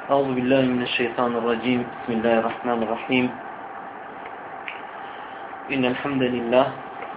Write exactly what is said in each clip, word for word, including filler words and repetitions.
أعوذ بالله من الشيطان الرجيم بسم الله الرحمن الرحيم إن الحمد لله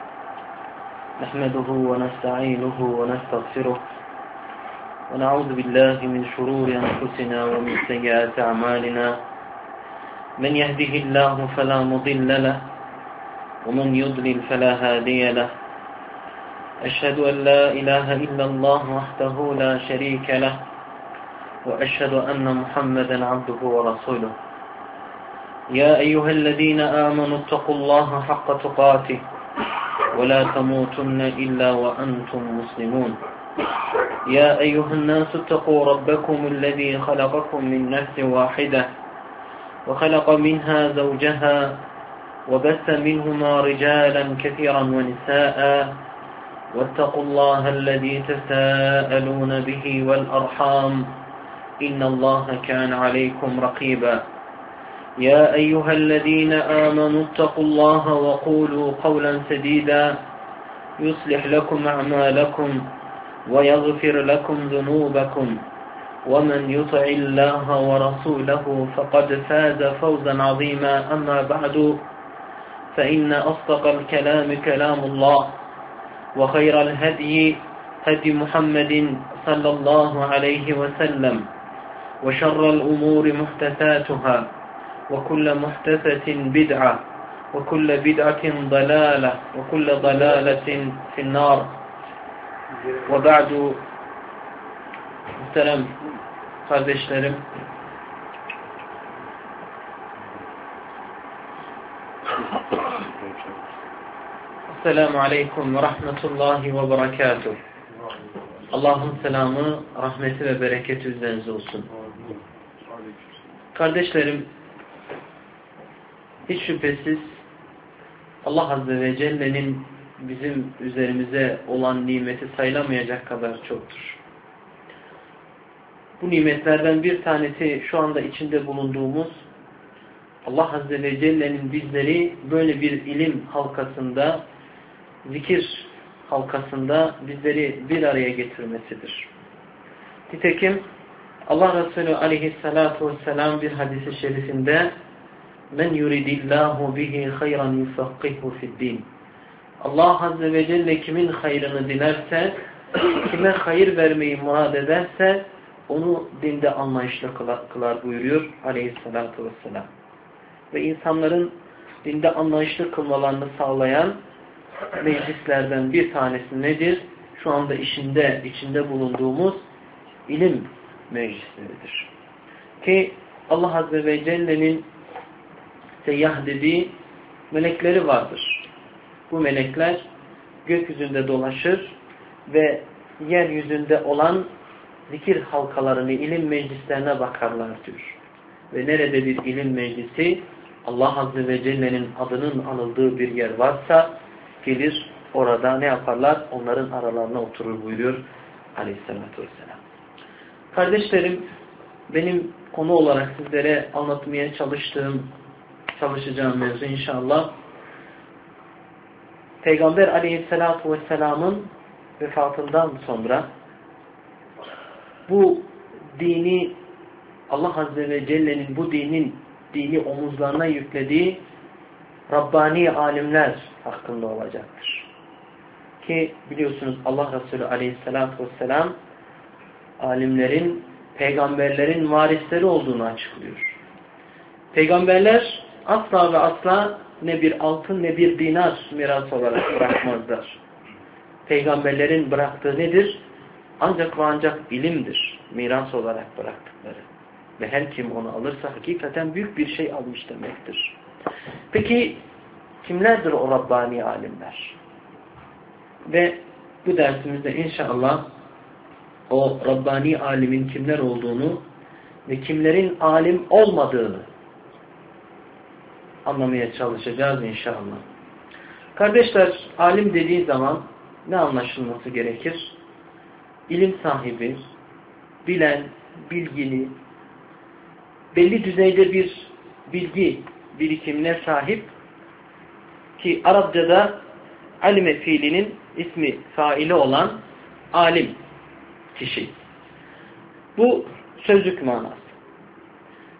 نحمده ونستعينه ونستغفره ونعوذ بالله من شرور أنفسنا ومن سيئات أعمالنا من يهده الله فلا مضل له ومن يضلل فلا هادي له أشهد أن لا إله إلا الله وحده لا شريك له وأشهد أن محمدا عبده ورسوله يا أيها الذين آمنوا اتقوا الله حق تقاته ولا تموتن إلا وأنتم مسلمون يا أيها الناس اتقوا ربكم الذي خلقكم من نفس واحدة وخلق منها زوجها وبث منهما رجالا كثيرا ونساء واتقوا الله الذي تساءلون به والأرحام إن الله كان عليكم رقيبا يا أيها الذين آمنوا اتقوا الله وقولوا قولا سديدا يصلح لكم أعمالكم ويغفر لكم ذنوبكم ومن يطع الله ورسوله فقد فاز فوزا عظيما أما بعد فإن أصدق الكلام كلام الله وخير الهدي هدي محمد صلى الله عليه وسلم وشر الأمور محدثاتها وكل محدثة بدعة وكل بدعة ضلالة وكل ضلالة في النار وبعد. Muhterem kardeşlerim, Esselamu Aleyküm ve Rahmetullahi ve Berekatuhu. Allah'ın selamı, rahmeti ve bereketi üzerinize olsun. Kardeşlerim, hiç şüphesiz Allah Azze ve Celle'nin bizim üzerimize olan nimeti sayılamayacak kadar çoktur. Bu nimetlerden bir tanesi şu anda içinde bulunduğumuz Allah Azze ve Celle'nin bizleri böyle bir ilim halkasında, zikir halkasında bizleri bir araya getirmesidir. Nitekim Allah Resulü aleyhissalatu vesselam bir hadis-i şerifinde men yuridillahu bihi hayran yufakkihu fi'd-din. Allah Azze ve Celle kimin hayrını dilerse, kime hayır vermeyi murad ederse onu dinde anlayışlı kılar buyuruyor aleyhissalatu vesselam. Ve insanların dinde anlayışlı kılmalarını sağlayan meclislerden bir tanesi nedir? Şu anda işinde, içinde bulunduğumuz ilim meclisleridir. Ki Allah Azze ve Celle'nin seyyah dediği melekleri vardır. Bu melekler gökyüzünde dolaşır ve yeryüzünde olan zikir halkalarını, ilim meclislerine bakarlar diyor. Ve nerede bir ilim meclisi Allah Azze ve Celle'nin adının anıldığı bir yer varsa gelir orada ne yaparlar? Onların aralarına oturur buyuruyor aleyhissalatü vesselam. Kardeşlerim, benim konu olarak sizlere anlatmaya çalıştığım, çalışacağım mevzu inşallah Peygamber aleyhissalatü vesselamın vefatından sonra bu dini Allah Azze ve Celle'nin bu dinin dini omuzlarına yüklediği Rabbani alimler hakkında olacaktır. Ki biliyorsunuz Allah Resulü aleyhissalatü vesselam alimlerin, peygamberlerin varisleri olduğunu açıklıyor. Peygamberler asla ve asla ne bir altın ne bir dinar miras olarak bırakmazlar. Peygamberlerin bıraktığı nedir? Ancak ve ancak ilimdir. Miras olarak bıraktıkları. Ve her kim onu alırsa hakikaten büyük bir şey almış demektir. Peki kimlerdir o Rabbani alimler? Ve bu dersimizde inşallah o Rabbani alimin kimler olduğunu ve kimlerin alim olmadığını anlamaya çalışacağız inşallah. Kardeşler, alim dediği zaman ne anlaşılması gerekir? İlim sahibi, bilen, bilgili, belli düzeyde bir bilgi birikimine sahip ki Arapçada alime fiilinin ismi faili olan alim kişi. Bu sözlük manası.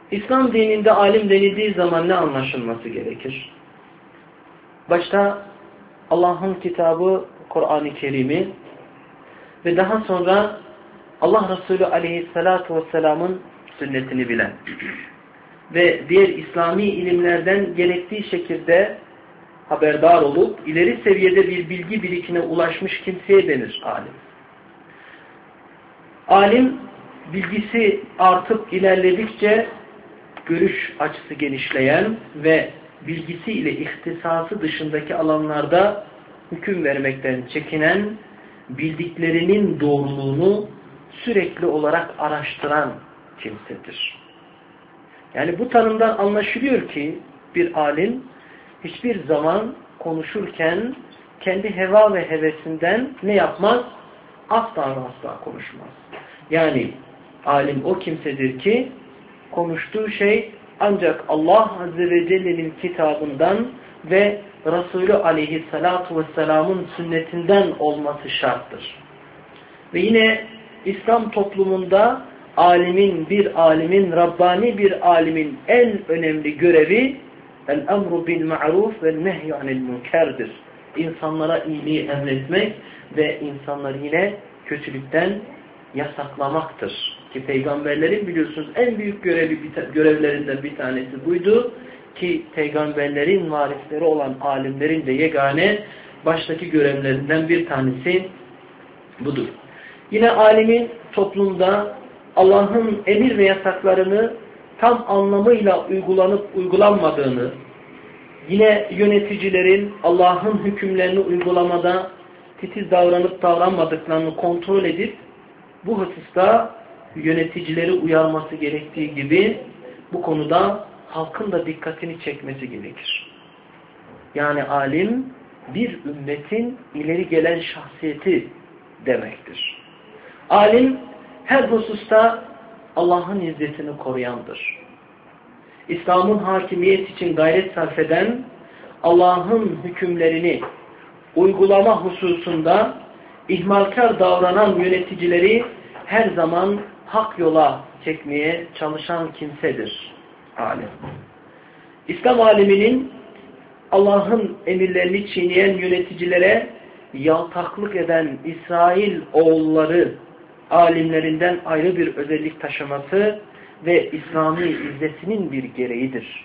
İslam dininde alim denildiği zaman ne anlaşılması gerekir? Başta Allah'ın kitabı Kur'an-ı Kerim'i ve daha sonra Allah Resulü Aleyhisselatü Vesselam'ın sünnetini bilen ve diğer İslami ilimlerden gerektiği şekilde haberdar olup ileri seviyede bir bilgi birikine ulaşmış kimseye denir alim. Alim bilgisi artıp ilerledikçe görüş açısı genişleyen ve bilgisiyle ihtisası dışındaki alanlarda hüküm vermekten çekinen, bildiklerinin doğruluğunu sürekli olarak araştıran kimsedir. Yani bu tanımdan anlaşılıyor ki bir alim hiçbir zaman konuşurken kendi heva ve hevesinden ne yapmaz? Asla asla konuşmaz. Yani alim o kimsedir ki konuştuğu şey ancak Allah Azze ve Celle'nin kitabından ve Resulü Aleyhisselatü Vesselam'ın sünnetinden olması şarttır. Ve yine İslam toplumunda alimin, bir alimin, Rabbani bir alimin en önemli görevi el-emru bil-ma'ruf ve nehy anil münkerdir. İnsanlara iyiliği emretmek ve insanları yine kötülükten yasaklamaktır. Ki peygamberlerin biliyorsunuz en büyük görevi, görevlerinden bir tanesi buydu. Ki peygamberlerin varisleri olan alimlerin de yegane baştaki görevlerinden bir tanesi budur. Yine alimin toplumda Allah'ın emir ve yasaklarını tam anlamıyla uygulanıp uygulanmadığını, yine yöneticilerin Allah'ın hükümlerini uygulamada titiz davranıp davranmadıklarını kontrol edip bu hususta yöneticileri uyarması gerektiği gibi bu konuda halkın da dikkatini çekmesi gerekir. Yani alim bir ümmetin ileri gelen şahsiyeti demektir. Alim her hususta Allah'ın izzetini koruyandır. İslam'ın hakimiyet için gayret sarf eden, Allah'ın hükümlerini uygulama hususunda ihmalkar davranan yöneticileri her zaman hak yola çekmeye çalışan kimsedir alim. İslam aliminin Allah'ın emirlerini çiğneyen yöneticilere yaltaklık eden İsrail oğulları alimlerinden ayrı bir özellik taşıması ve İslami izzetinin bir gereğidir.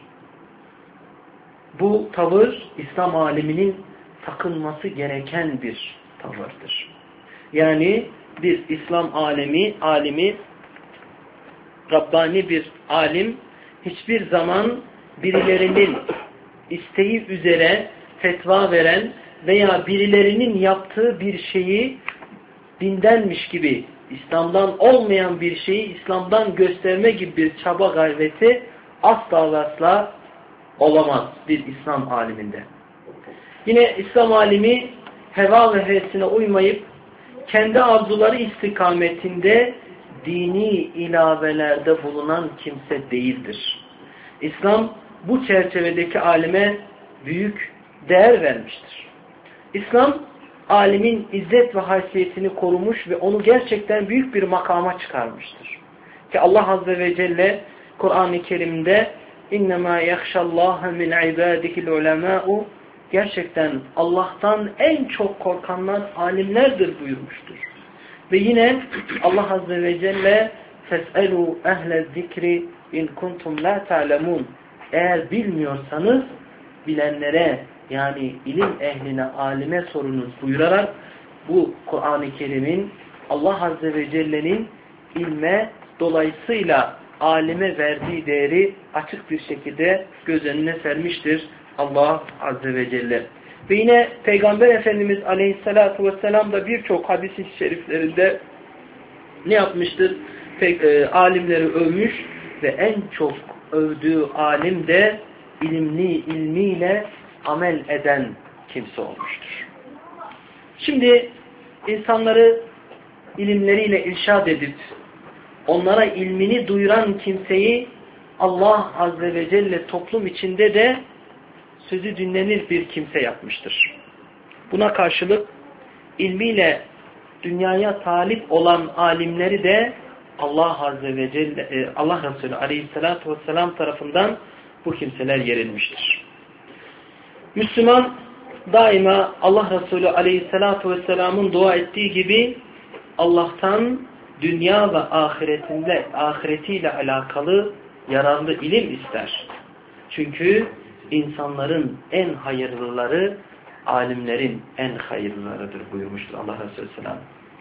Bu tavır İslam aliminin takınması gereken bir tavırdır. Yani bir İslam alemi, alimi, Rabbani bir alim hiçbir zaman birilerinin isteği üzere fetva veren veya birilerinin yaptığı bir şeyi dindenmiş gibi, İslam'dan olmayan bir şeyi İslam'dan gösterme gibi bir çaba gayreti asla ve asla olamaz bir İslam aliminde. Yine İslam alimi heva ve hevesine uymayıp kendi arzuları istikametinde dini ilavelerde bulunan kimse değildir. İslam bu çerçevedeki alime büyük değer vermiştir. İslam alimin izzet ve haysiyetini korumuş ve onu gerçekten büyük bir makama çıkarmıştır. Ki Allah Azze ve Celle Kur'an-ı Kerim'de اِنَّمَا يَخْشَ اللّٰهَ مِنْ عِبَادِهِ الْعُلَمَاءُ gerçekten Allah'tan en çok korkanlar alimlerdir buyurmuştur. Ve yine Allah Azze ve Celle فَاسْأَلُوا اَهْلَ الذِّكْرِ اِنْ كُنْتُمْ لَا تَعْلَمُونَ eğer bilmiyorsanız bilenlere yani ilim ehline, alime sorunuz buyurarak bu Kur'an-ı Kerim'in Allah Azze ve Celle'nin ilme dolayısıyla alime verdiği değeri açık bir şekilde göz önüne sermiştir Allah Azze ve Celle. Ve yine Peygamber Efendimiz Aleyhisselatü Vesselam da birçok hadis-i şeriflerinde ne yapmıştır? Pek, e, alimleri övmüş ve en çok övdüğü alim de ilimli, ilmiyle amel eden kimse olmuştur. Şimdi insanları ilimleriyle irşad edip onlara ilmini duyuran kimseyi Allah Azze ve Celle toplum içinde de sözü dinlenir bir kimse yapmıştır. Buna karşılık ilmiyle dünyaya talip olan alimleri de Allah Azze ve Celle, Allah Resulü Aleyhisselatü Vesselam tarafından bu kimseler yerilmiştir. Müslüman daima Allah Resulü Aleyhisselatü Vesselam'ın dua ettiği gibi Allah'tan dünya ve ahiretinde, ahiretiyle alakalı yararlı ilim ister. Çünkü insanların en hayırlıları alimlerin en hayırlılarıdır buyurmuştur Allah Resulü Selam.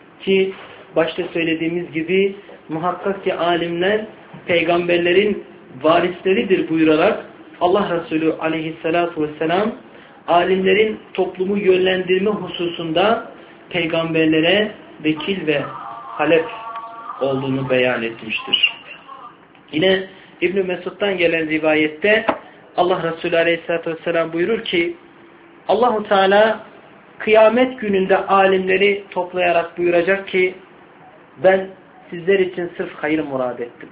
Ki başta söylediğimiz gibi muhakkak ki alimler peygamberlerin varisleridir buyurarak Allah Resulü Aleyhisselatü Vesselam alimlerin toplumu yönlendirme hususunda peygamberlere vekil ve halef olduğunu beyan etmiştir. Yine İbn-i Mesud'dan gelen rivayette Allah Resulü Aleyhisselatü Vesselam buyurur ki Allahu Teala kıyamet gününde alimleri toplayarak buyuracak ki ben sizler için sırf hayır murad ettim.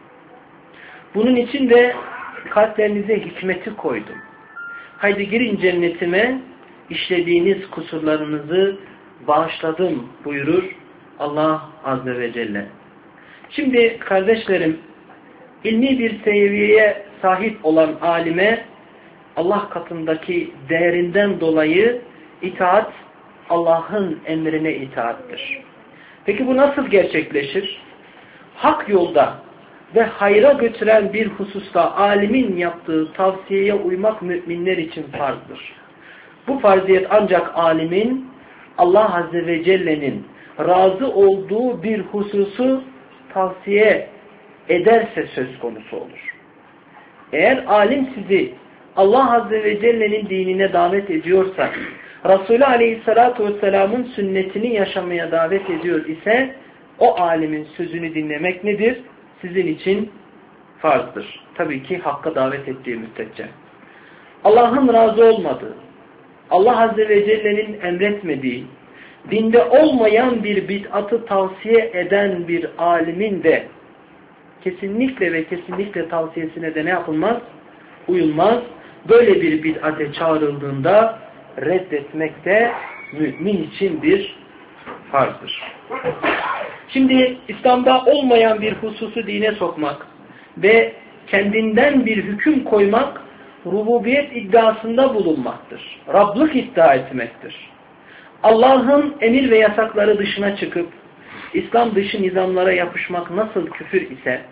Bunun için de kalplerinize hikmeti koydum. Haydi girin cennetime, işlediğiniz kusurlarınızı bağışladım buyurur Allah Azze ve Celle. Şimdi kardeşlerim, ilmi bir seviyeye sahip olan alime Allah katındaki değerinden dolayı itaat Allah'ın emrine itaattir. Peki bu nasıl gerçekleşir? Hak yolda ve hayra götüren bir hususta alimin yaptığı tavsiyeye uymak müminler için farzdır. Bu farziyet ancak alimin Allah Azze ve Celle'nin razı olduğu bir hususu tavsiye ederse söz konusu olur. Eğer alim sizi Allah Azze ve Celle'nin dinine davet ediyorsa, Resulü Aleyhisselatü Vesselam'ın sünnetini yaşamaya davet ediyor ise, o alimin sözünü dinlemek nedir? Sizin için farzdır. Tabii ki hakka davet ettiği müddetçe. Allah'ın razı olmadığı, Allah Azze ve Celle'nin emretmediği, dinde olmayan bir bid'atı tavsiye eden bir alimin de kesinlikle ve kesinlikle tavsiyesine de ne yapılmaz? Uyulmaz. Böyle bir bid'ate çağrıldığında reddetmek de mümin için bir farzdır. Şimdi İslam'da olmayan bir hususu dine sokmak ve kendinden bir hüküm koymak rububiyet iddiasında bulunmaktır. Rablık iddia etmektir. Allah'ın emir ve yasakları dışına çıkıp İslam dışı nizamlara yapışmak nasıl küfür ise,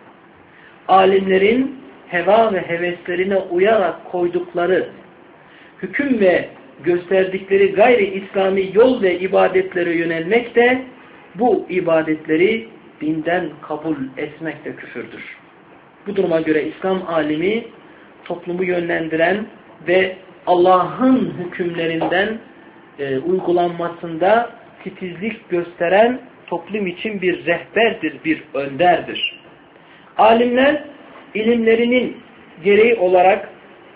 alimlerin heva ve heveslerine uyarak koydukları hüküm ve gösterdikleri gayri İslami yol ve ibadetlere yönelmek de bu ibadetleri dinden kabul etmek de küfürdür. Bu duruma göre İslam alimi toplumu yönlendiren ve Allah'ın hükümlerinden e, uygulanmasında titizlik gösteren toplum için bir rehberdir, bir önderdir. Alimler ilimlerinin gereği olarak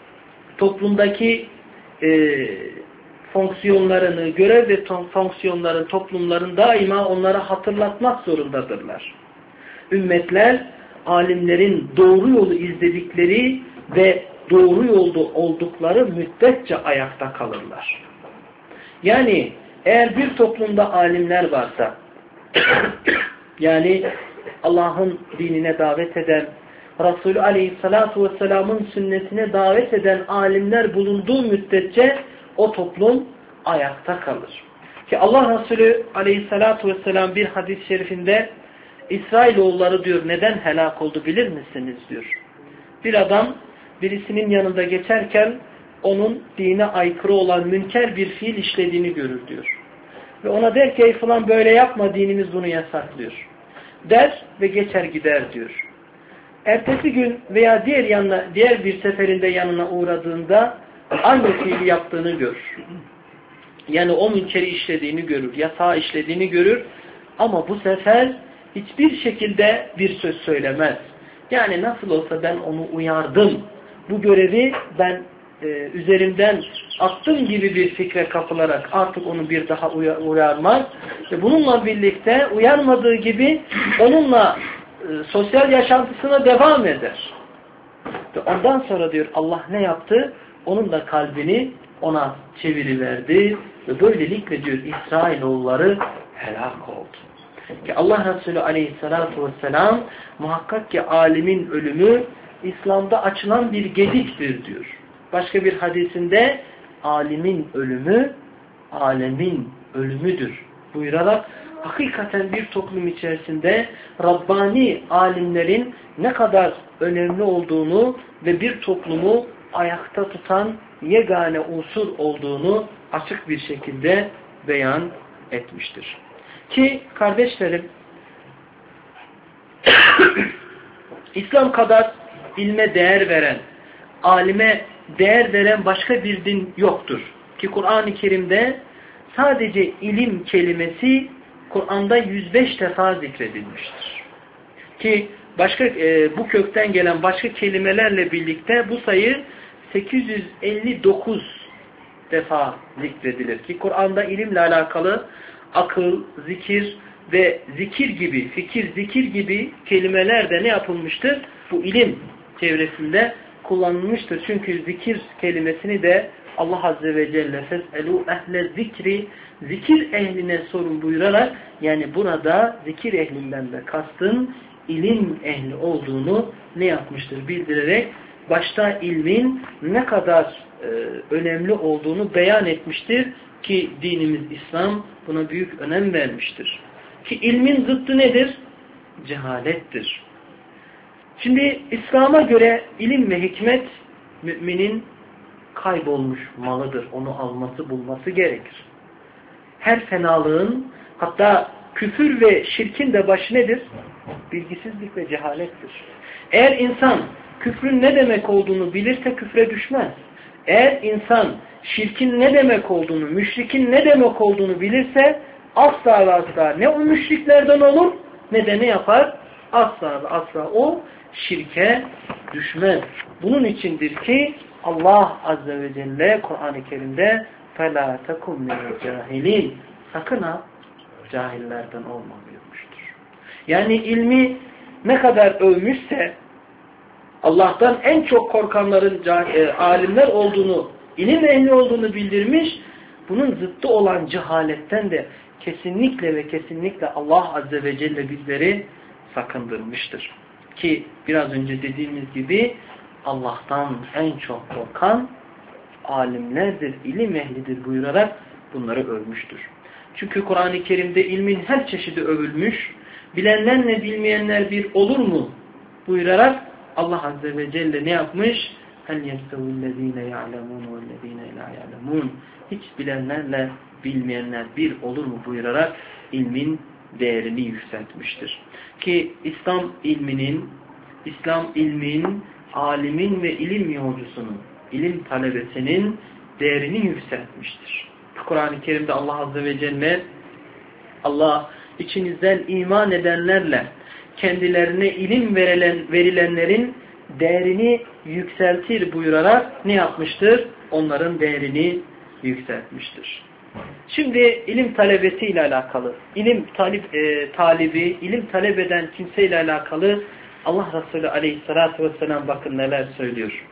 toplumdaki e, fonksiyonlarını, görev ve fonksiyonları toplumların daima onlara hatırlatmak zorundadırlar. Ümmetler alimlerin doğru yolu izledikleri ve doğru yolda oldukları müddetçe ayakta kalırlar. Yani eğer bir toplumda alimler varsa, yani Allah'ın dinine davet eden, Resulü Aleyhisselatü Vesselam'ın sünnetine davet eden alimler bulunduğu müddetçe o toplum ayakta kalır. Ki Allah Resulü Aleyhisselatü Vesselam bir hadis-i şerifinde İsrailoğulları diyor neden helak oldu bilir misiniz diyor. Bir adam birisinin yanında geçerken onun dine aykırı olan münker bir fiil işlediğini görür diyor. Ve ona der ki ey falan böyle yapma, dinimiz bunu yasaklıyor. Der ve geçer gider diyor. Ertesi gün veya diğer yanına, diğer bir seferinde yanına uğradığında aynı fiili yaptığını görür. Yani o münkeri işlediğini görür, yasağı işlediğini görür ama bu sefer hiçbir şekilde bir söz söylemez. Yani nasıl olsa ben onu uyardım. Bu görevi ben e, üzerimden attım gibi bir fikre kapılarak artık onu bir daha uyarmaz. Ve bununla birlikte uyarmadığı gibi onunla e, sosyal yaşantısına devam eder. Ve ondan sonra diyor Allah ne yaptı? Onun da kalbini ona çeviriverdi. Ve böylelikle diyor İsrailoğulları helak oldu. Ki Allah Resulü aleyhissalatu vesselam muhakkak ki alimin ölümü İslam'da açılan bir gediktir diyor. Başka bir hadisinde alimin ölümü alemin ölümüdür buyurarak hakikaten bir toplum içerisinde Rabbani alimlerin ne kadar önemli olduğunu ve bir toplumu ayakta tutan yegane unsur olduğunu açık bir şekilde beyan etmiştir. Ki kardeşlerim İslam kadar ilme değer veren, alime değer veren başka bir din yoktur. Ki Kur'an-ı Kerim'de sadece ilim kelimesi Kur'an'da yüz beş defa zikredilmiştir. Ki başka e, bu kökten gelen başka kelimelerle birlikte bu sayı sekiz yüz elli dokuz defa zikredilir. Ki Kur'an'da ilimle alakalı akıl, zikir ve zikir gibi, fikir, zikir gibi kelimeler de ne yapılmıştır? Bu ilim çevresinde kullanılmıştır. Çünkü zikir kelimesini de Allah Azze ve Celle fes'elû ehle zikri, zikir ehline sorun buyurarak, yani burada zikir ehlinden de kastın ilim ehli olduğunu ne yapmıştır? Bildirerek başta ilmin ne kadar e, önemli olduğunu beyan etmiştir ki dinimiz İslam buna büyük önem vermiştir. Ki ilmin zıttı nedir? Cehalettir. Şimdi İslam'a göre ilim ve hikmet müminin kaybolmuş malıdır. Onu alması, bulması gerekir. Her fenalığın, hatta küfür ve şirkin de başı nedir? Bilgisizlik ve cehalettir. Eğer insan küfrün ne demek olduğunu bilirse küfre düşmez. Eğer insan şirkin ne demek olduğunu, müşrikin ne demek olduğunu bilirse asla ve asla ne o müşriklerden olur ne de ne yapar? Asla ve asla o şirke düşmez. Bunun içindir ki Allah Azze ve Celle Kur'an-ı Kerim'de فَلَا تَكُمْ مِنَ الْجَاهِلِينَ sakın ha cahillerden olma buyurmuştur. Yani ilmi ne kadar övmüşse Allah'tan en çok korkanların e, alimler olduğunu, ilim ehli olduğunu bildirmiş, bunun zıttı olan cehaletten de kesinlikle ve kesinlikle Allah Azze ve Celle bizleri sakındırmıştır. Ki biraz önce dediğimiz gibi Allah'tan en çok korkan alimlerdir, ilim ehlidir buyurarak bunları övmüştür. Çünkü Kur'an-ı Kerim'de ilmin her çeşidi övülmüş, bilenlerle bilmeyenler bir olur mu buyurarak Allah Azze ve Celle ne yapmış? هَلْ يَسْتَوِ الَّذ۪ينَ يَعْلَمُونَ وَالَّذ۪ينَ لَا يَعْلَمُونَ hiç bilenlerle bilmeyenler bir olur mu buyurarak ilmin değerini yükseltmiştir. Ki İslam ilminin, İslam ilmin, alimin ve ilim yolcusunun, ilim talebesinin değerini yükseltmiştir. Kur'an-ı Kerim'de Allah Azze ve Celle, Allah içinizden iman edenlerle kendilerine ilim verilen, verilenlerin değerini yükseltir buyurarak ne yapmıştır? Onların değerini yükseltmiştir. Şimdi ilim talebesiyle alakalı, ilim talip, e, talibi, ilim talep eden kimseyle alakalı Allah Resulü Aleyhisselatü Vesselam bakın neler söylüyor.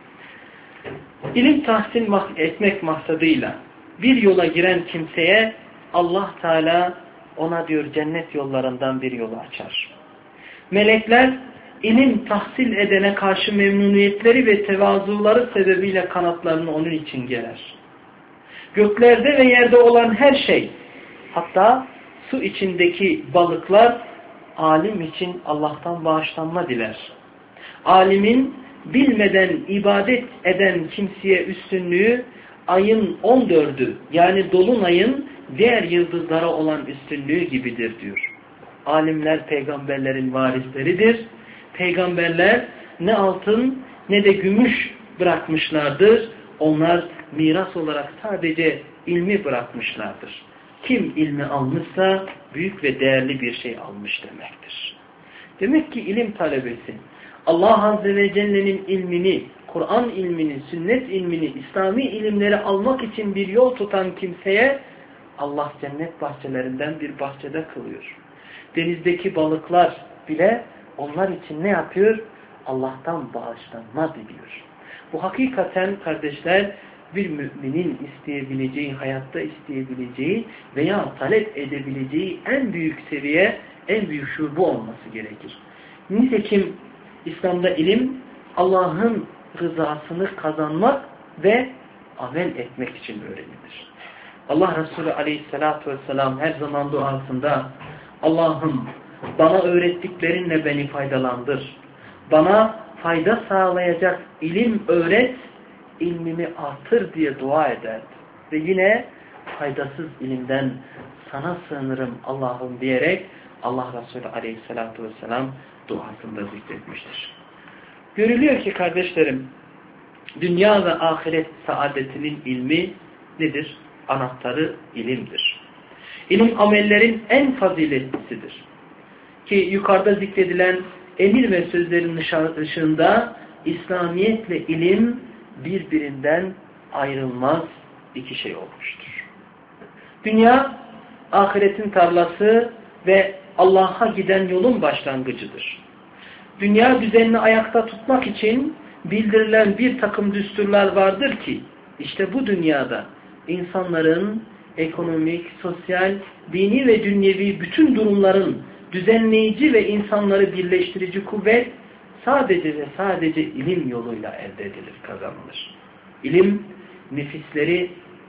İlim tahsil etmek maksadıyla bir yola giren kimseye Allah Teala ona diyor cennet yollarından bir yolu açar. Melekler ilim tahsil edene karşı memnuniyetleri ve tevazuları sebebiyle kanatlarını onun için gerer. Göklerde ve yerde olan her şey, hatta su içindeki balıklar alim için Allah'tan bağışlanma diler. Alimin bilmeden ibadet eden kimseye üstünlüğü ayın on dördü yani dolunayın diğer yıldızlara olan üstünlüğü gibidir diyor. Alimler peygamberlerin varisleridir. Peygamberler ne altın ne de gümüş bırakmışlardır. Onlar miras olarak sadece ilmi bırakmışlardır. Kim ilmi almışsa büyük ve değerli bir şey almış demektir. Demek ki ilim talebesi Allah Azze ve Celle'nin ilmini, Kur'an ilmini, sünnet ilmini, İslami ilimleri almak için bir yol tutan kimseye Allah cennet bahçelerinden bir bahçede kılıyor. Denizdeki balıklar bile onlar için ne yapıyor? Allah'tan bağışlanma diliyor. Bu hakikaten kardeşler bir müminin isteyebileceği, hayatta isteyebileceği veya talep edebileceği en büyük seviye en büyük şuur bu olması gerekir. Nitekim İslam'da ilim Allah'ın rızasını kazanmak ve amel etmek için öğrenilir. Allah Resulü Aleyhisselatü Vesselam her zaman duasında Allah'ım bana öğrettiklerinle beni faydalandır. Bana fayda sağlayacak ilim öğret, ilmimi artır diye dua ederdi. Ve yine faydasız ilimden sana sığınırım Allah'ım diyerek Allah Resulü Aleyhisselatü Vesselam duasında zikretmiştir. Görülüyor ki kardeşlerim, dünya ve ahiret saadetinin ilmi nedir? Anahtarı ilimdir. İlim amellerin en faziletlisidir. Ki yukarıda zikredilen emir ve sözlerin ışığında İslamiyetle ilim birbirinden ayrılmaz iki şey olmuştur. Dünya ahiretin tarlası ve Allah'a giden yolun başlangıcıdır. Dünya düzenini ayakta tutmak için bildirilen bir takım düsturlar vardır ki işte bu dünyada insanların ekonomik, sosyal, dini ve dünyevi bütün durumların düzenleyici ve insanları birleştirici kuvvet sadece ve sadece ilim yoluyla elde edilir, kazanılır. İlim nefisleri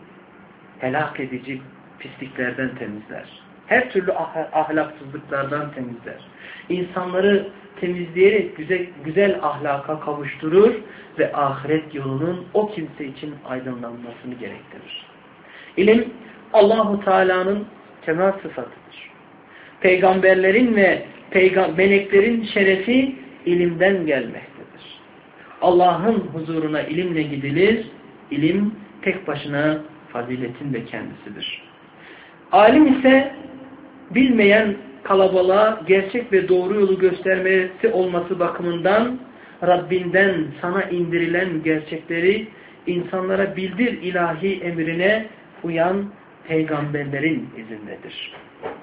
helak edici pisliklerden temizler. Her türlü ahlaksızlıklardan temizler. İnsanları temizleyerek güzel, güzel ahlaka kavuşturur ve ahiret yolunun o kimse için aydınlanmasını gerektirir. İlim Allahu Teala'nın kemal sıfatıdır. Peygamberlerin ve peygam meleklerin şerefi ilimden gelmektedir. Allah'ın huzuruna ilimle gidilir. İlim tek başına faziletin de kendisidir. Alim ise bilmeyen kalabalığa gerçek ve doğru yolu göstermesi olması bakımından Rabbinden sana indirilen gerçekleri insanlara bildir ilahi emrine uyan peygamberlerin izindedir.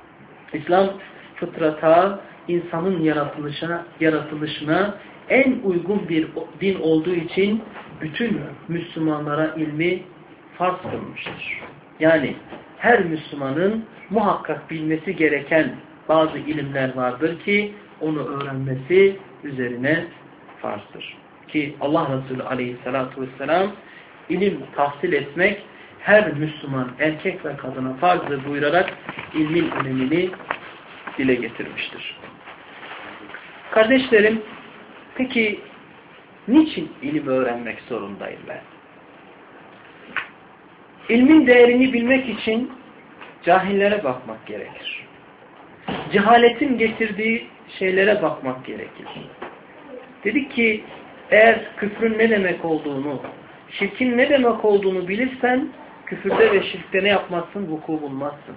İslam fıtrata, insanın yaratılışına, yaratılışına en uygun bir din olduğu için bütün Müslümanlara ilmi farz kılmıştır. Yani her Müslümanın muhakkak bilmesi gereken bazı ilimler vardır ki onu öğrenmesi üzerine farzdır. Ki Allah Resulü Aleyhisselatü Vesselam ilim tahsil etmek her Müslüman erkek ve kadına farzdır buyurarak ilmin önemini dile getirmiştir. Kardeşlerim, peki niçin ilim öğrenmek zorundayım ben? İlmin değerini bilmek için cahillere bakmak gerekir. Cehaletin getirdiği şeylere bakmak gerekir. Dedik ki eğer küfrün ne demek olduğunu, şirkin ne demek olduğunu bilirsen küfürde ve şirkte ne yapmazsın? Vuku bulmazsın.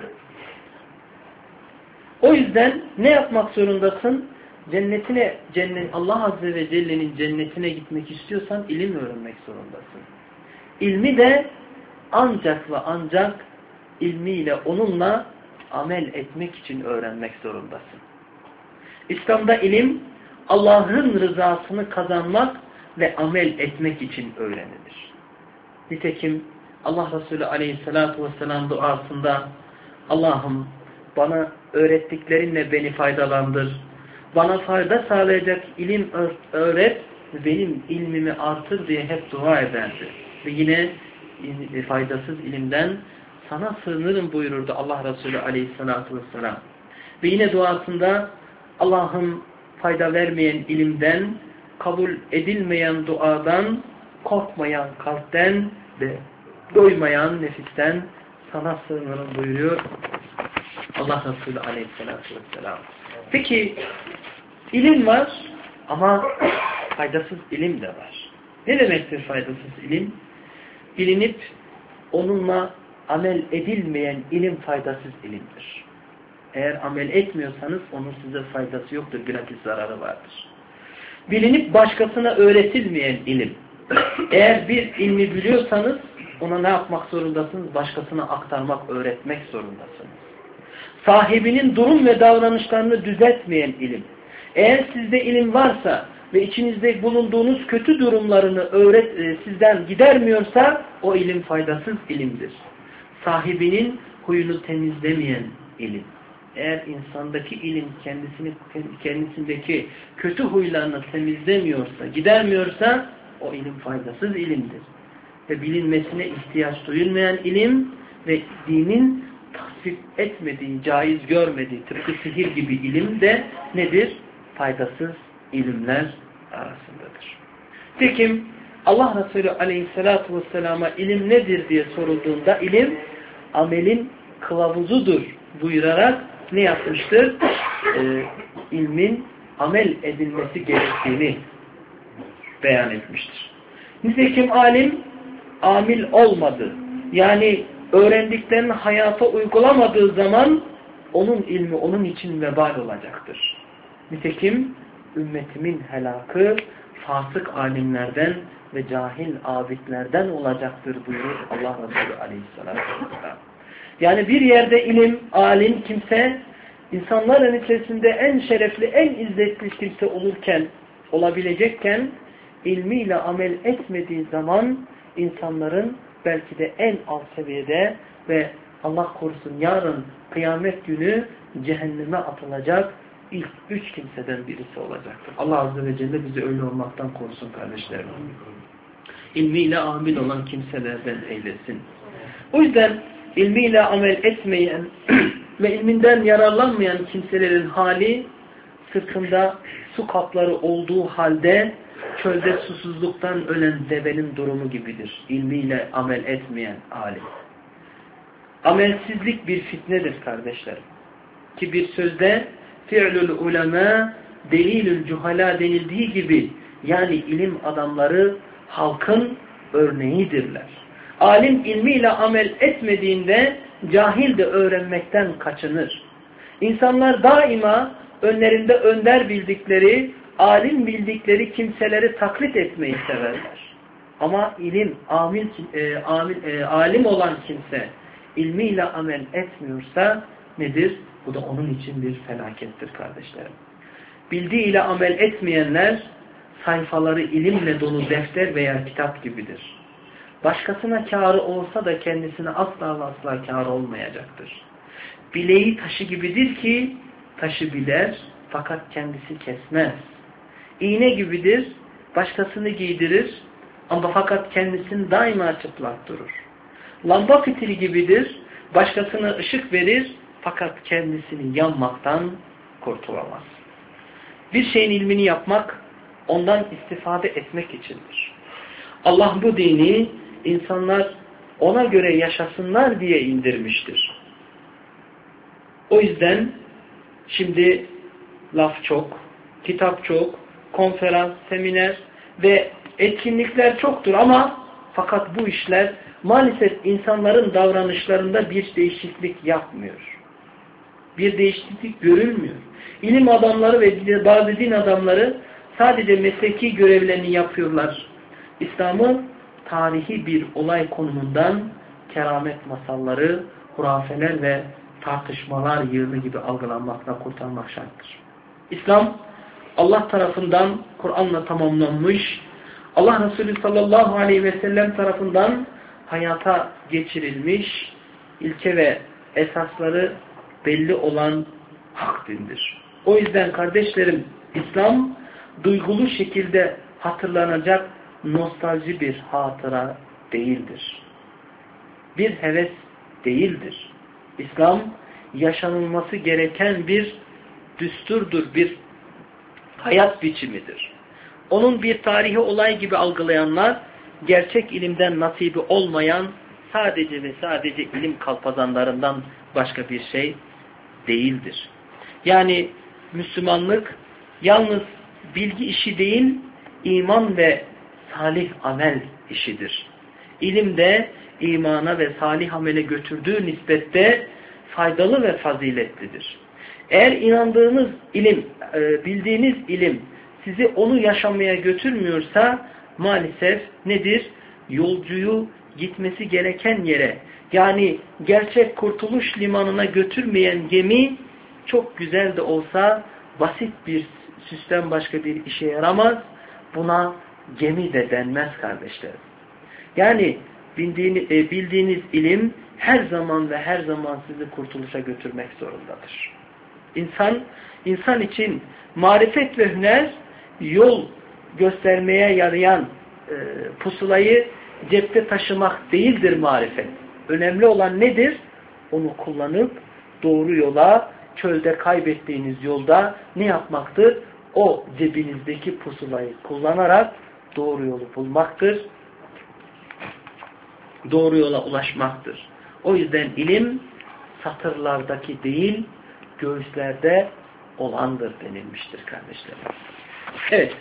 O yüzden ne yapmak zorundasın? Cennetine, cennet, Allah Azze ve Celle'nin cennetine gitmek istiyorsan ilim öğrenmek zorundasın. İlmi de ancak ve ancak ilmiyle, onunla amel etmek için öğrenmek zorundasın. İslam'da ilim, Allah'ın rızasını kazanmak ve amel etmek için öğrenilir. Nitekim Allah Resulü Aleyhisselatü Vesselam duasında Allah'ım bana öğrettiklerinle beni faydalandır. Bana fayda sağlayacak ilim öğret ve benim ilmimi artır diye hep dua ederdi. Ve yine faydasız ilimden sana sığınırım buyururdu Allah Resulü Aleyhisselatü Vesselam. Ve yine duasında Allah'ım fayda vermeyen ilimden, kabul edilmeyen duadan, korkmayan kalpten ve doymayan nefisten sana sığınırım buyuruyor Allah Resulü Aleyhisselatü Vesselam. Peki ilim var ama faydasız ilim de var. Ne demektir faydasız ilim? Bilinip onunla amel edilmeyen ilim faydasız ilimdir. Eğer amel etmiyorsanız onun size faydası yoktur, gratis zararı vardır. Bilinip başkasına öğretilmeyen ilim. Eğer bir ilmi biliyorsanız ona ne yapmak zorundasınız? Başkasına aktarmak, öğretmek zorundasınız. Sahibinin durum ve davranışlarını düzeltmeyen ilim. Eğer sizde ilim varsa ve içinizde bulunduğunuz kötü durumlarını öğret, e, sizden gidermiyorsa o ilim faydasız ilimdir. Sahibinin huyunu temizlemeyen ilim. eğer insandaki ilim kendisini kendisindeki kötü huylarını temizlemiyorsa, gidermiyorsa o ilim faydasız ilimdir. Ve bilinmesine ihtiyaç duyulmayan ilim ve dinin tasvip etmediği, caiz görmediği tıpkı sihir gibi ilim de nedir? Faydasız ilimler arasındadır. Tekim Allah Resulü Aleyhisselatü Vesselam'a ilim nedir diye sorulduğunda ilim amelin kılavuzudur buyurarak ne yapmıştır? Ee, ilmin amel edilmesi gerektiğini beyan etmiştir. Nitekim alim amil olmadı. Yani öğrendiklerini hayata uygulamadığı zaman onun ilmi onun için vebal olacaktır. Nitekim ümmetimin helakı fasık alimlerden ve cahil abidlerden olacaktır buyurur Allah Resulü Aleyhisselatü Vesselam. Yani bir yerde ilim, alim kimse insanların içerisinde en şerefli, en izzetli kimse olurken, olabilecekken ilmiyle amel etmediği zaman insanların belki de en alt seviyede ve Allah korusun yarın kıyamet günü cehenneme atılacak ilk üç kimseden birisi olacaktır. Allah Azze ve Celle bizi öyle olmaktan korusun kardeşlerim. İlmiyle amil olan kimselerden eylesin. O yüzden ilmiyle amel etmeyen ve ilminden yararlanmayan kimselerin hali sırtında su kapları olduğu halde çölde susuzluktan ölen devenin durumu gibidir. İlmiyle amel etmeyen alim. Amelsizlik bir fitnedir kardeşlerim. Ki bir sözde fi'lül ulema delilül cuhala denildiği gibi yani ilim adamları halkın örneğidirler. Alim ilmiyle amel etmediğinde cahil de öğrenmekten kaçınır. İnsanlar daima önlerinde önder bildikleri, alim bildikleri kimseleri taklit etmeyi severler. Ama ilim, amil, e, amil, e, alim olan kimse ilmiyle amel etmiyorsa nedir? Bu da onun için bir felakettir kardeşlerim. Bildiğiyle amel etmeyenler sayfaları ilimle dolu defter veya kitap gibidir. Başkasına kârı olsa da kendisine asla ve asla kârı olmayacaktır. Bileği taşı gibidir ki taşı biler fakat kendisi kesmez. İğne gibidir, başkasını giydirir ama fakat kendisini daima çıplak durur. Lamba fitili gibidir, başkasına ışık verir fakat kendisini yanmaktan kurtulamaz. Bir şeyin ilmini yapmak, ondan istifade etmek içindir. Allah bu dini insanlar ona göre yaşasınlar diye indirmiştir. O yüzden şimdi laf çok, kitap çok, konferans, seminer ve etkinlikler çoktur ama fakat bu işler maalesef insanların davranışlarında bir değişiklik yapmıyor. Bir değişiklik görülmüyor. İlim adamları ve bazı din adamları sadece mesleki görevlerini yapıyorlar. İslam'ı tarihi bir olay konumundan keramet masalları, hurafeler ve tartışmalar yığını gibi algılanmakla kurtarmak şarttır. İslam Allah tarafından Kur'an'la tamamlanmış, Allah Resulü sallallahu aleyhi ve sellem tarafından hayata geçirilmiş ilke ve esasları belli olan hak dindir. O yüzden kardeşlerim İslam duygulu şekilde hatırlanacak nostalji bir hatıra değildir. Bir heves değildir. İslam yaşanılması gereken bir düsturdur, bir hayat biçimidir. Onun bir tarihi olay gibi algılayanlar gerçek ilimden nasibi olmayan sadece ve sadece ilim kalpazanlarından başka bir şey değildir. Yani Müslümanlık yalnız bilgi işi değil, iman ve salih amel işidir. İlim de imana ve salih amele götürdüğü nispette faydalı ve faziletlidir. Eğer inandığınız ilim, bildiğiniz ilim sizi onu yaşamaya götürmüyorsa maalesef nedir? Yolcuyu gitmesi gereken yere, yani gerçek kurtuluş limanına götürmeyen gemi çok güzel de olsa basit bir süsten başka bir işe yaramaz. Buna gemi de denmez kardeşlerim. Yani bildiğiniz, bildiğiniz ilim her zaman ve her zaman sizi kurtuluşa götürmek zorundadır. İnsan, insan için marifet ve hüner yol göstermeye yarayan e, pusulayı cepte taşımak değildir marifet. Önemli olan nedir? Onu kullanıp doğru yola, çölde kaybettiğiniz yolda ne yapmaktır? O cebinizdeki pusulayı kullanarak doğru yolu bulmaktır. Doğru yola ulaşmaktır. O yüzden ilim satırlardaki değil, göğüslerde olandır denilmiştir kardeşlerim. Evet.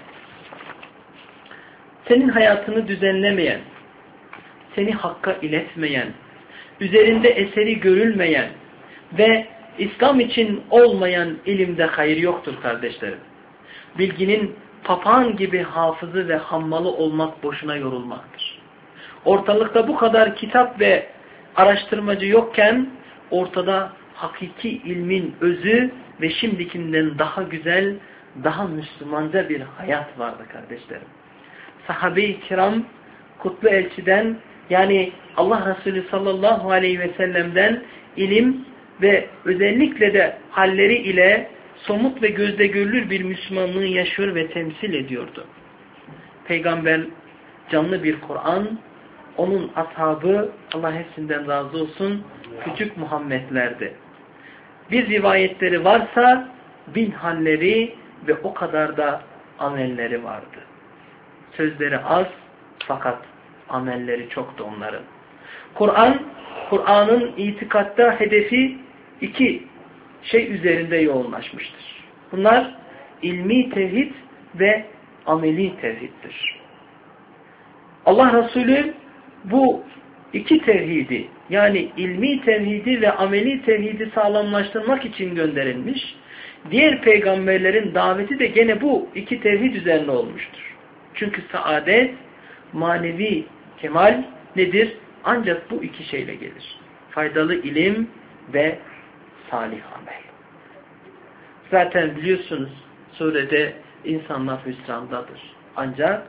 Senin hayatını düzenlemeyen, seni hakka iletmeyen, üzerinde eseri görülmeyen ve İslam için olmayan ilimde hayır yoktur kardeşlerim. Bilginin papağan gibi hafızı ve hammalı olmak boşuna yorulmaktır. Ortalıkta bu kadar kitap ve araştırmacı yokken ortada hakiki ilmin özü ve şimdikinden daha güzel, daha Müslümanca bir hayat vardı kardeşlerim. Sahabe-i kiram kutlu elçiden, yani Allah Resulü sallallahu aleyhi ve sellem'den ilim ve özellikle de halleri ile somut ve gözde görülür bir Müslümanlığı yaşıyor ve temsil ediyordu. Peygamber canlı bir Kur'an, onun ashabı, Allah hepsinden razı olsun, küçük Muhammedlerdi. Bir rivayetleri varsa bin halleri ve o kadar da amelleri vardı. Sözleri az fakat amelleri çoktu onların. Kur'an, Kur'an'ın itikatta hedefi iki şey üzerinde yoğunlaşmıştır. Bunlar ilmi tevhid ve ameli tevhiddir. Allah Resulü bu iki tevhidi, yani ilmi tevhidi ve ameli tevhidi sağlamlaştırmak için gönderilmiş. Diğer peygamberlerin daveti de gene bu iki tevhid üzerine olmuştur. Çünkü saadet, manevi kemal nedir? Ancak bu iki şeyle gelir. Faydalı ilim ve salih amel. Zaten biliyorsunuz surede insanlar hüsrandadır. Ancak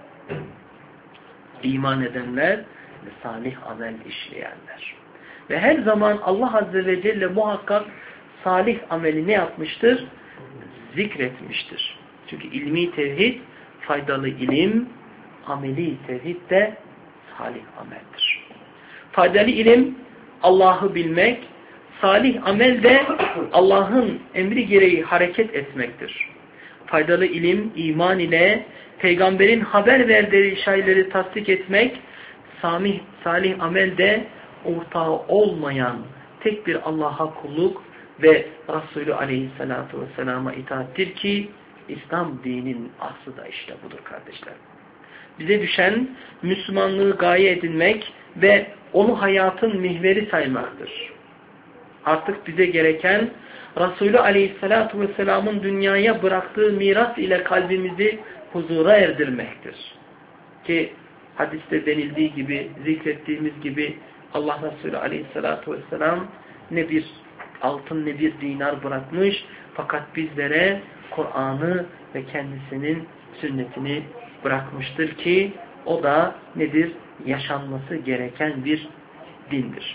iman edenler ve salih amel işleyenler. Ve her zaman Allah Azze ve Celle muhakkak salih ameli ne yapmıştır? Zikretmiştir. Çünkü ilmi tevhid, faydalı ilim, ameli tevhid de salih ameldir. Faydalı ilim Allah'ı bilmek, salih amel de Allah'ın emri gereği hareket etmektir. Faydalı ilim iman ile peygamberin haber verdiği şeyleri tasdik etmek, salih, salih amel de ortağı olmayan tek bir Allah'a kulluk ve Resulü Aleyhisselatü Vesselam'a itaattir ki İslam dininin aslı da işte budur kardeşler. Bize düşen Müslümanlığı gaye edinmek ve onu hayatın mihveri saymaktır. Artık bize gereken Resulü Aleyhisselatü Vesselam'ın dünyaya bıraktığı miras ile kalbimizi huzura erdirmektir. Ki hadiste denildiği gibi, zikrettiğimiz gibi Allah Resulü Aleyhisselatü Vesselam ne bir altın ne bir dinar bırakmış, fakat bizlere Kur'an'ı ve kendisinin sünnetini bırakmıştır ki o da nedir? Yaşanması gereken bir dindir.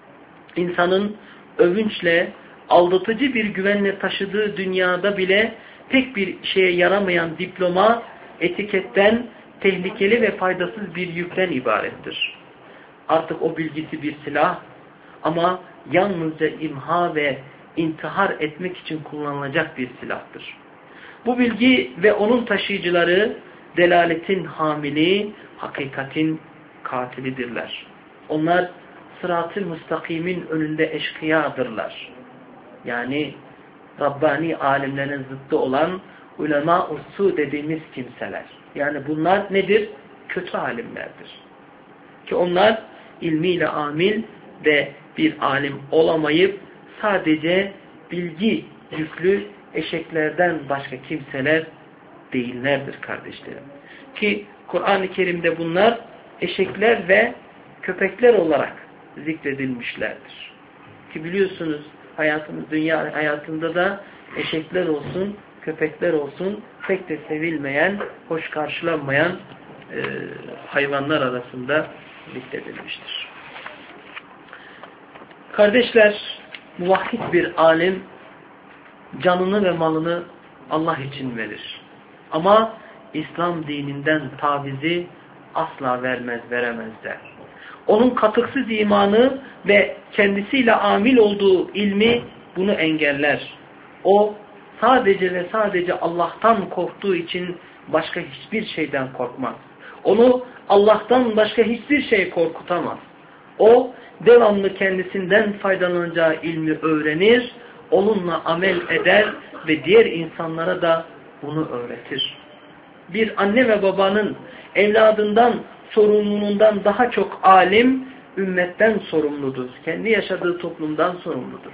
İnsanın övünçle, aldatıcı bir güvenle taşıdığı dünyada bile pek bir şeye yaramayan diploma, etiketten, tehlikeli ve faydasız bir yükten ibarettir. Artık o bilgisi bir silah ama yalnızca imha ve intihar etmek için kullanılacak bir silahtır. Bu bilgi ve onun taşıyıcıları delaletin hamili, hakikatin katilidirler. Onlar sırat-ı müstakimin önünde eşkıyadırlar. Yani Rabbani alimlerin zıttı olan ulema-u su dediğimiz kimseler. Yani bunlar nedir? Kötü alimlerdir. Ki onlar ilmiyle amil ve bir alim olamayıp sadece bilgi yüklü eşeklerden başka kimseler değillerdir kardeşlerim. Ki Kur'an-ı Kerim'de bunlar eşekler ve köpekler olarak zikredilmişlerdir. Ki biliyorsunuz hayatımız, dünya hayatında da eşekler olsun, köpekler olsun pek de sevilmeyen, hoş karşılanmayan e, hayvanlar arasında zikredilmiştir. Kardeşler, muvahhid bir alim canını ve malını Allah için verir. Ama İslam dininden tavizi asla vermez, veremezler. Onun katıksız imanı ve kendisiyle amil olduğu ilmi bunu engeller. O sadece ve sadece Allah'tan korktuğu için başka hiçbir şeyden korkmaz. Onu Allah'tan başka hiçbir şey korkutamaz. O devamlı kendisinden faydalanacağı ilmi öğrenir, onunla amel eder ve diğer insanlara da bunu öğretir. Bir anne ve babanın evladından sorumluluğundan daha çok alim, ümmetten sorumludur. Kendi yaşadığı toplumdan sorumludur.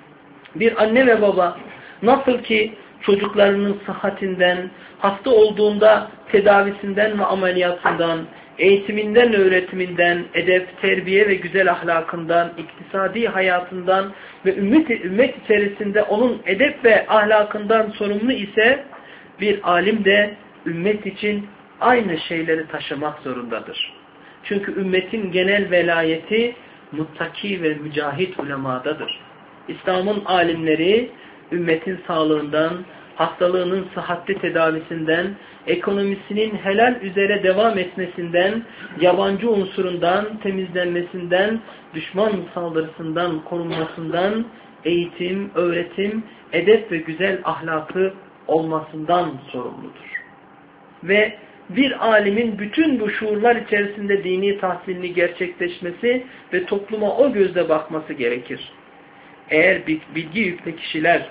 Bir anne ve baba nasıl ki çocuklarının sıhhatinden, hasta olduğunda tedavisinden ve ameliyatından, eğitiminden, öğretiminden, edep, terbiye ve güzel ahlakından, iktisadi hayatından ve ümmet, ümmet içerisinde onun edep ve ahlakından sorumlu ise bir alim de ümmet için aynı şeyleri taşımak zorundadır. Çünkü ümmetin genel velayeti muttaki ve mücahit ulemadadır. İslam'ın alimleri ümmetin sağlığından, hastalığının sıhhatli tedavisinden, ekonomisinin helal üzere devam etmesinden, yabancı unsurundan, temizlenmesinden, düşman saldırısından korunmasından, eğitim, öğretim, edep ve güzel ahlakı olmasından sorumludur. Ve bir alimin bütün bu şuurlar içerisinde dini tahsilini gerçekleşmesi ve topluma o gözle bakması gerekir. Eğer bilgi yüklü kişiler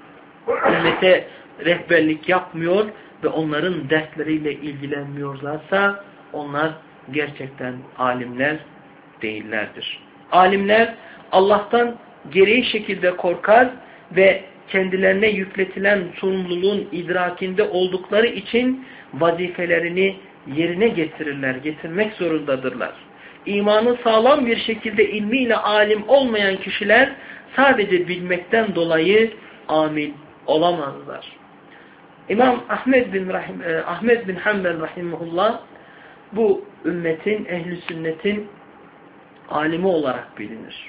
ümmete rehberlik yapmıyor ve onların dertleriyle ilgilenmiyorlarsa onlar gerçekten alimler değillerdir. Alimler Allah'tan gereği şekilde korkar ve kendilerine yükletilen sorumluluğun idrakinde oldukları için vazifelerini yerine getirirler, getirmek zorundadırlar. İmanı sağlam bir şekilde ilmiyle alim olmayan kişiler sadece bilmekten dolayı amil olamazlar. İmam Ahmed bin Rahim, Ahmed bin Hanbel rahimehullah bu ümmetin, ehli sünnetin alimi olarak bilinir.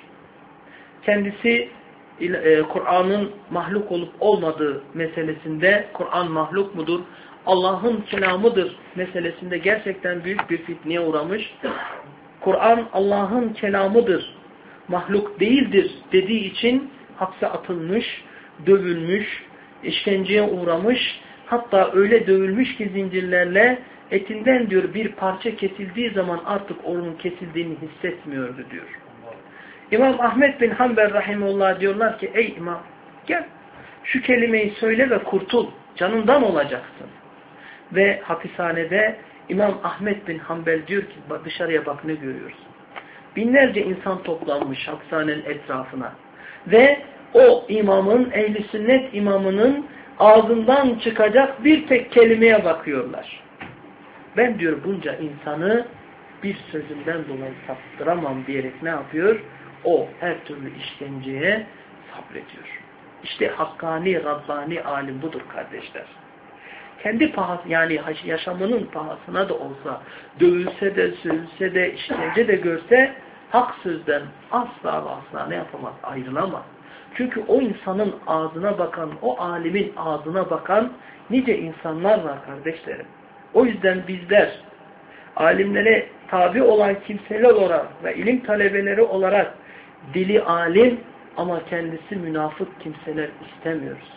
Kendisi Kur'an'ın mahluk olup olmadığı meselesinde, Kur'an mahluk mudur, Allah'ın kelamıdır meselesinde gerçekten büyük bir fitneye uğramış. Kur'an Allah'ın kelamıdır, mahluk değildir dediği için hapse atılmış, dövülmüş, işkenceye uğramış, hatta öyle dövülmüş ki zincirlerle etinden diyor bir parça kesildiği zaman artık onun kesildiğini hissetmiyordu diyor. İmam Ahmed bin Hanbel rahimehullah diyorlar ki ey imam gel şu kelimeyi söyle ve kurtul, canından olacaksın. Ve hapishanede İmam Ahmed bin Hanbel diyor ki dışarıya bak ne görüyorsun. Binlerce insan toplanmış hapishanenin etrafına. Ve o imamın, ehli sünnet imamının ağzından çıkacak bir tek kelimeye bakıyorlar. Ben diyor bunca insanı bir sözünden dolayı saptıramam diyerek ne yapıyor? O her türlü işkenceye sabrediyor. İşte hakkani, Rabbani alim budur kardeşler. Kendi pahası, yani yaşamının pahasına da olsa, dövülse de, sövülse de, işkence de görse, hak sözden asla ve asla ne yapamaz? Ayrılamaz. Çünkü o insanın ağzına bakan, o alimin ağzına bakan nice insanlar var kardeşlerim. O yüzden bizler alimlere tabi olan kimseler olarak ve ilim talebeleri olarak dili alim ama kendisi münafık kimseler istemiyoruz.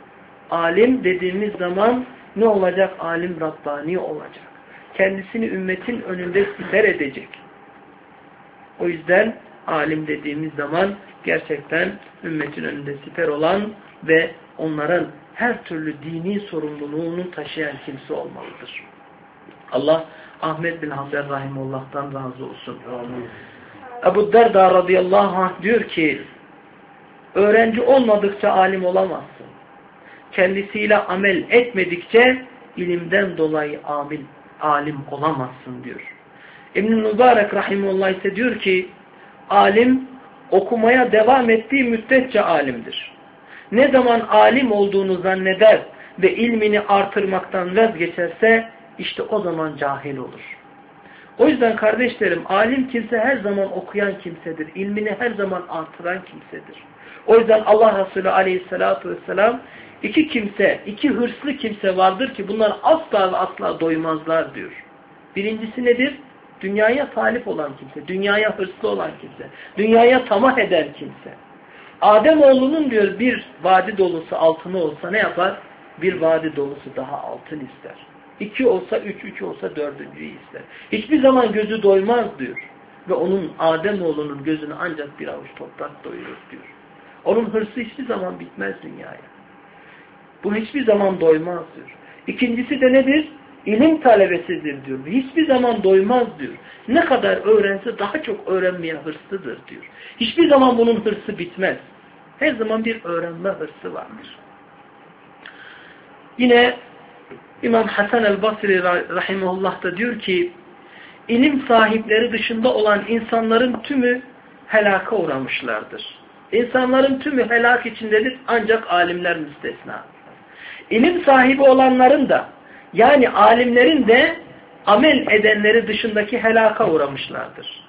Alim dediğimiz zaman ne olacak? Alim Rabbani olacak. Kendisini ümmetin önünde siper edecek. O yüzden alim dediğimiz zaman gerçekten ümmetin önünde siper olan ve onların her türlü dini sorumluluğunu taşıyan kimse olmalıdır. Allah Ahmed bin Hanbel rahimullah'tan razı olsun. Amin. Ebu Derda radıyallahu anh diyor ki öğrenci olmadıkça alim olamazsın. Kendisiyle amel etmedikçe ilimden dolayı amil, alim olamazsın diyor. İbn-i Mübarek rahimullah ise diyor ki alim okumaya devam ettiği müddetçe alimdir. Ne zaman alim olduğunu zanneder ve ilmini artırmaktan vazgeçerse işte o zaman cahil olur. O yüzden kardeşlerim, alim kimse her zaman okuyan kimsedir. İlmini her zaman artıran kimsedir. O yüzden Allah Resulü aleyhissalatu vesselam iki kimse, iki hırslı kimse vardır ki bunlar asla ve asla doymazlar diyor. Birincisi nedir? Dünyaya talip olan kimse, dünyaya hırslı olan kimse, dünyaya tamah eden kimse. Ademoğlunun diyor bir vadi dolusu altını olsa ne yapar? Bir vadi dolusu daha altın ister. İki olsa üç, üç olsa dördüncüyü ister. Hiçbir zaman gözü doymaz diyor. Ve onun Ademoğlunun gözünü ancak bir avuç toprak doyurur diyor. Onun hırsı hiçbir zaman bitmez dünyaya. Bu hiçbir zaman doymaz diyor. İkincisi de nedir? İlim talebesidir diyor. Hiçbir zaman doymaz diyor. Ne kadar öğrense daha çok öğrenmeye hırslıdır diyor. Hiçbir zaman bunun hırsı bitmez. Her zaman bir öğrenme hırsı vardır. Yine İmam Hasan el-Basri rahimahullah da diyor ki, ilim sahipleri dışında olan insanların tümü helaka uğramışlardır. İnsanların tümü helak içindedir ancak alimler müstesna. İlim sahibi olanların da yani alimlerin de amel edenleri dışındaki helaka uğramışlardır.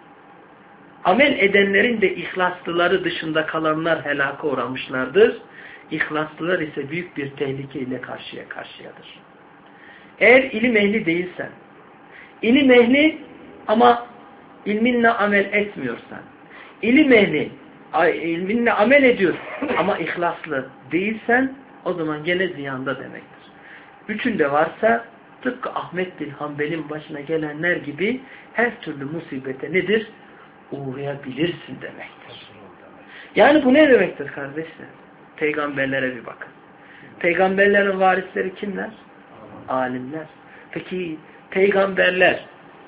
Amel edenlerin de ihlaslıları dışında kalanlar helaka uğramışlardır. İhlaslılar ise büyük bir tehlikeyle karşıya karşıyadır. Eğer ilim ehli değilsen, ilim ehli ama ilminle amel etmiyorsan, ilim ehli ilminle amel ediyor ama ihlaslı değilsen o zaman gene ziyanda demektir. Üçünde varsa tıpkı Ahmet bin Hanbel'in başına gelenler gibi her türlü musibete nedir? Uğrayabilirsin demektir. Yani bu ne demektir kardeşler? Peygamberlere bir bakın. Peygamberlerin varisleri kimler? Alimler. Peki peygamberler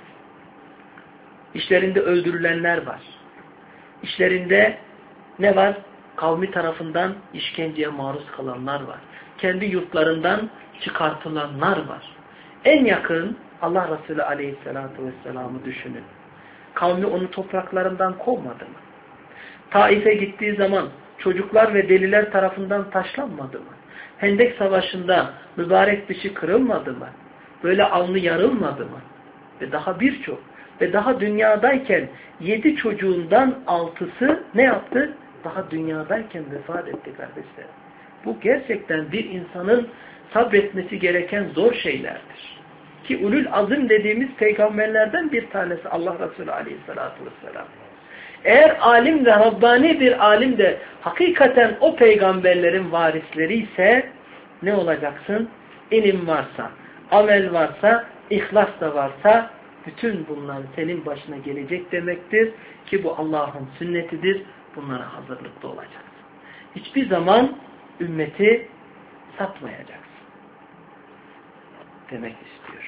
işlerinde öldürülenler var. İşlerinde ne var? Kavmi tarafından işkenceye maruz kalanlar var. Kendi yurtlarından çıkartılanlar var. En yakın Allah Resulü Aleyhisselatü Vesselam'ı düşünün. Kavmi onu topraklarından kovmadı mı? Taif'e gittiği zaman çocuklar ve deliler tarafından taşlanmadı mı? Hendek Savaşı'nda mübarek dişi kırılmadı mı? Böyle alnı yarılmadı mı? Ve daha birçok. Ve daha dünyadayken yedi çocuğundan altısı ne yaptı? Daha dünyadayken vefat etti kardeşler. Bu gerçekten bir insanın sabretmesi gereken zor şeylerdir. Ki ulul azim dediğimiz peygamberlerden bir tanesi Allah Resulü Aleyhisselatü Vesselam. Eğer alim de Rabbani bir alim de hakikaten o peygamberlerin varisleri ise ne olacaksın? İlim varsa, amel varsa, ihlas da varsa bütün bunlar senin başına gelecek demektir ki bu Allah'ın sünnetidir. Bunlara hazırlıklı olacaksın. Hiçbir zaman ümmeti satmayacaksın demek istiyor.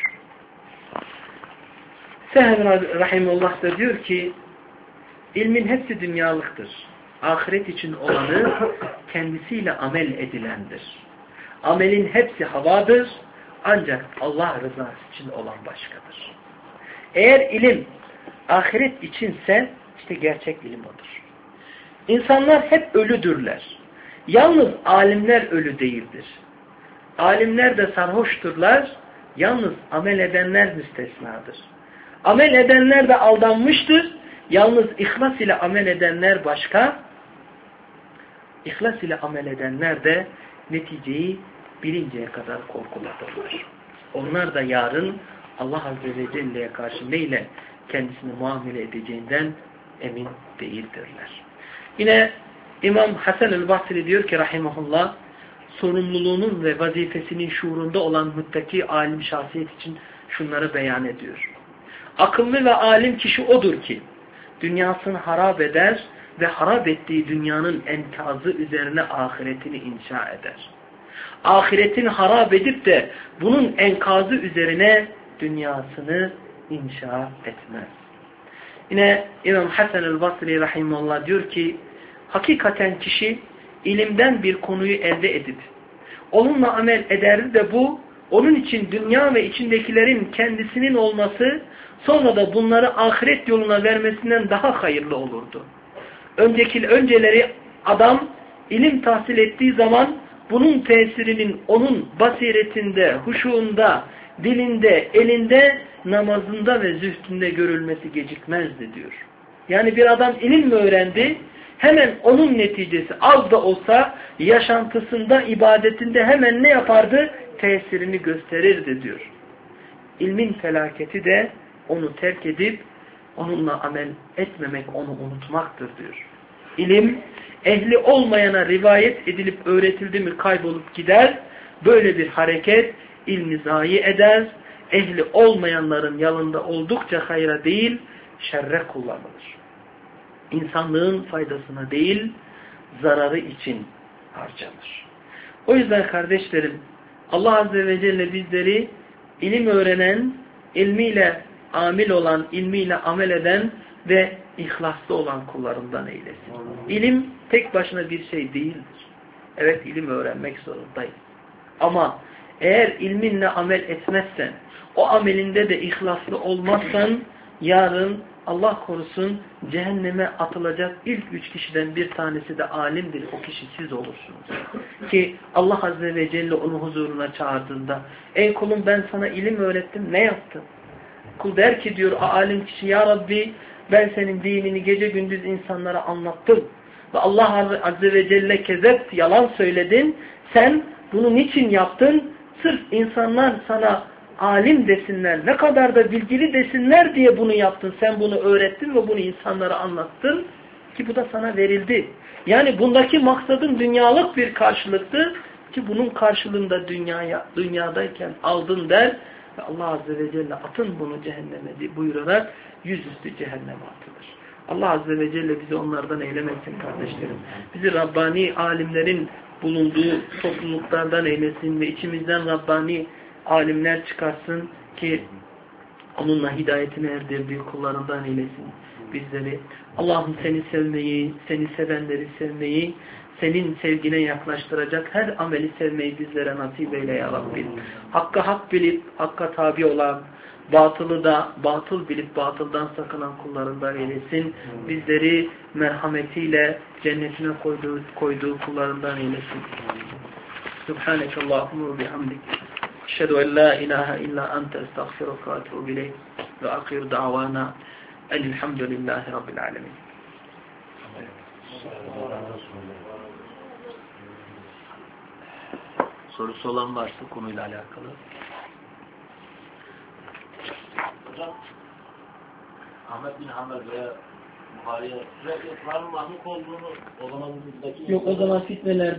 Seher rahimullah da diyor ki ilmin hepsi dünyalıktır. Ahiret için olanı kendisiyle amel edilendir. Amelin hepsi havadır. Ancak Allah rızası için olan başkadır. Eğer ilim ahiret içinse işte gerçek ilim odur. İnsanlar hep ölüdürler. Yalnız alimler ölü değildir. Alimler de sarhoşturlar. Yalnız amel edenler müstesnadır. Amel edenler de aldanmıştır. Yalnız ihlas ile amel edenler başka. İhlas ile amel edenler de neticeyi bilinceye kadar korkuladırlar. Onlar da yarın Allah Azze ve Celle'ye karşı neyle kendisini muamele edeceğinden emin değildirler. Yine İmam Hasan el-Basri diyor ki rahimahullah, sorumluluğunun ve vazifesinin şuurunda olan muttaki alim şahsiyet için şunları beyan ediyor. Akıllı ve alim kişi odur ki dünyasını harap eder ve harap ettiği dünyanın enkazı üzerine ahiretini inşa eder. Ahiretini harap edip de bunun enkazı üzerine dünyasını inşa etmez. Yine İmam Hasan el-Basri rahimahullah diyor ki hakikaten kişi ilimden bir konuyu elde edip onunla amel ederdi de bu onun için dünya ve içindekilerin kendisinin olması sonra da bunları ahiret yoluna vermesinden daha hayırlı olurdu. Önceki önceleri adam ilim tahsil ettiği zaman bunun tesirinin onun basiretinde, huşuğunda, dilinde, elinde, namazında ve zühdünde görülmesi gecikmezdi diyor. Yani bir adam ilim mi öğrendi? Hemen onun neticesi az da olsa yaşantısında, ibadetinde hemen ne yapardı? Tesirini gösterirdi diyor. İlmin felaketi de onu terk edip onunla amel etmemek, onu unutmaktır diyor. İlim ehli olmayana rivayet edilip öğretildi mi kaybolup gider. Böyle bir hareket ilmi zayi eder. Ehli olmayanların yanında oldukça hayra değil, şerre kullanılır. İnsanlığın faydasına değil, zararı için harcanır. O yüzden kardeşlerim, Allah Azze ve Celle bizleri ilim öğrenen, ilmiyle amil olan, ilmiyle amel eden ve ihlaslı olan kullarından eylesin. İlim tek başına bir şey değildir. Evet, ilim öğrenmek zorundayız. Ama eğer ilminle amel etmezsen, o amelinde de ihlaslı olmazsan, yarın Allah korusun cehenneme atılacak ilk üç kişiden bir tanesi de alimdir. O kişi siz olursunuz. Ki Allah Azze ve Celle onu huzuruna çağırdığında, ey kulum ben sana ilim öğrettim, ne yaptın? Kul der ki diyor, alim kişi, ya Rabbi ben senin dinini gece gündüz insanlara anlattım. Ve Allah Azze ve Celle kezep, yalan söyledin. Sen bunu niçin yaptın? Sırf insanlar sana alim desinler, ne kadar da bilgili desinler diye bunu yaptın. Sen bunu öğrettin ve bunu insanlara anlattın ki bu da sana verildi. Yani bundaki maksadın dünyalık bir karşılıktı ki bunun karşılığında dünyaya, dünyadayken aldın der ve Allah Azze ve Celle atın bunu cehenneme buyurarak yüzüstü cehenneme atılır. Allah Azze ve Celle bizi onlardan eylemesin kardeşlerim. Bizi Rabbani alimlerin bulunduğu topluluklardan eylesin ve içimizden Rabbani alimler çıkarsın ki onunla hidayetine erdirdiği kullarından eylesin bizleri. Allah'ım seni sevmeyi, seni sevenleri sevmeyi, senin sevgine yaklaştıracak her ameli sevmeyi bizlere nasip eyle ya Rabbi. Hakka hak bilip hakka tabi olan, batılı da batıl bilip batıldan sakınan kullarından eylesin. Bizleri merhametiyle cennetine koyduğu, koyduğu kullarından eylesin. Subhanekallahumma ve bihamdik. أشهد أن لا إله إلا أنت أستغفرك وأتوب إليك وآخر دعوانا أن الحمد لله رب العالمين. Sorusu olan varsa konuyla alakalı. Hocam, Ahmet bin Hanbel veya Buhari'ye sürekli Kur'an'ın mahluk olduğunu o zaman buradaki... Yok, o zaman fitneler